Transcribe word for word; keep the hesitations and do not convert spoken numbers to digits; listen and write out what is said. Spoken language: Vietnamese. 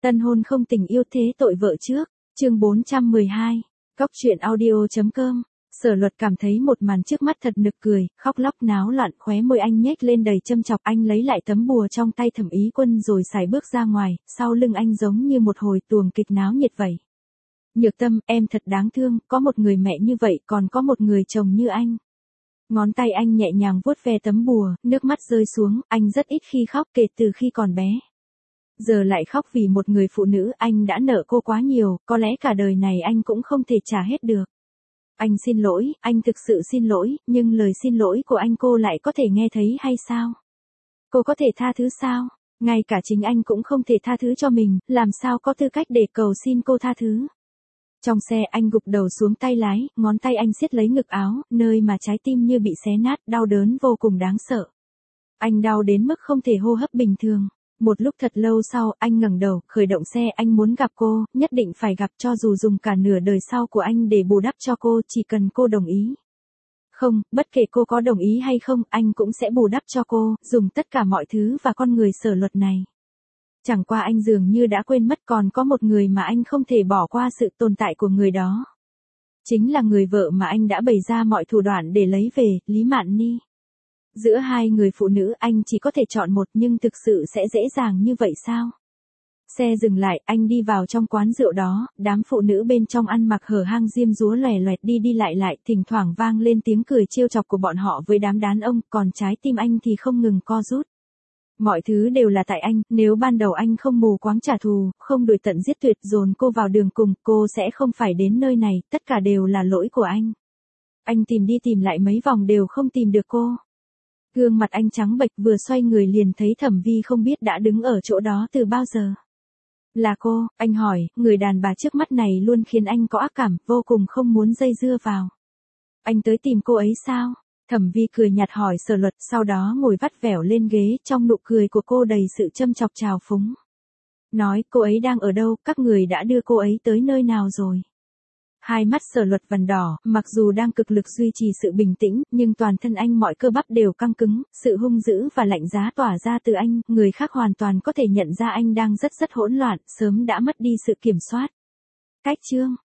Tân hôn không tình yêu thế tội vợ trước, chương bốn trăm mười hai, Cóc truyện audio.com. Sở Luật cảm thấy một màn trước mắt thật nực cười, khóc lóc náo loạn, khóe môi anh nhếch lên đầy châm chọc. Anh lấy lại tấm bùa trong tay Thẩm Ý Quân rồi sải bước ra ngoài, sau lưng anh giống như một hồi tuồng kịch náo nhiệt vậy. Nhược Tâm, em thật đáng thương, có một người mẹ như vậy còn có một người chồng như anh. Ngón tay anh nhẹ nhàng vuốt ve tấm bùa, nước mắt rơi xuống. Anh rất ít khi khóc kể từ khi còn bé. Giờ lại khóc vì một người phụ nữ. Anh đã nợ cô quá nhiều, có lẽ cả đời này anh cũng không thể trả hết được. Anh xin lỗi, anh thực sự xin lỗi, nhưng lời xin lỗi của anh cô lại có thể nghe thấy hay sao? Cô có thể tha thứ sao? Ngay cả chính anh cũng không thể tha thứ cho mình, làm sao có tư cách để cầu xin cô tha thứ? Trong xe anh gục đầu xuống tay lái, ngón tay anh siết lấy ngực áo, nơi mà trái tim như bị xé nát, đau đớn vô cùng đáng sợ. Anh đau đến mức không thể hô hấp bình thường. Một lúc thật lâu sau, anh ngẩng đầu, khởi động xe. Anh muốn gặp cô, nhất định phải gặp, cho dù dùng cả nửa đời sau của anh để bù đắp cho cô, chỉ cần cô đồng ý. Không, bất kể cô có đồng ý hay không, anh cũng sẽ bù đắp cho cô, dùng tất cả mọi thứ và con người Sở Luật này. Chẳng qua anh dường như đã quên mất còn có một người mà anh không thể bỏ qua sự tồn tại của người đó. Chính là người vợ mà anh đã bày ra mọi thủ đoạn để lấy về, Lý Mạn Ni. Giữa hai người phụ nữ anh chỉ có thể chọn một, nhưng thực sự sẽ dễ dàng như vậy sao? Xe dừng lại, anh đi vào trong quán rượu đó, đám phụ nữ bên trong ăn mặc hở hang diêm dúa lòe loẹt đi đi lại lại, thỉnh thoảng vang lên tiếng cười trêu chọc của bọn họ với đám đàn ông, còn trái tim anh thì không ngừng co rút. Mọi thứ đều là tại anh, nếu ban đầu anh không mù quáng trả thù, không đuổi tận giết tuyệt dồn cô vào đường cùng, cô sẽ không phải đến nơi này, tất cả đều là lỗi của anh. Anh tìm đi tìm lại mấy vòng đều không tìm được cô. Gương mặt anh trắng bệch, vừa xoay người liền thấy Thẩm Vi không biết đã đứng ở chỗ đó từ bao giờ. Là cô, anh hỏi, người đàn bà trước mắt này luôn khiến anh có ác cảm, vô cùng không muốn dây dưa vào. Anh tới tìm cô ấy sao? Thẩm Vi cười nhạt hỏi Sở Luật, sau đó ngồi vắt vẻo lên ghế, trong nụ cười của cô đầy sự châm chọc trào phúng. Nói, cô ấy đang ở đâu, các người đã đưa cô ấy tới nơi nào rồi? Hai mắt Sở Luật vằn đỏ, mặc dù đang cực lực duy trì sự bình tĩnh, nhưng toàn thân anh mọi cơ bắp đều căng cứng, sự hung dữ và lạnh giá tỏa ra từ anh, người khác hoàn toàn có thể nhận ra anh đang rất rất hỗn loạn, sớm đã mất đi sự kiểm soát. Cách chương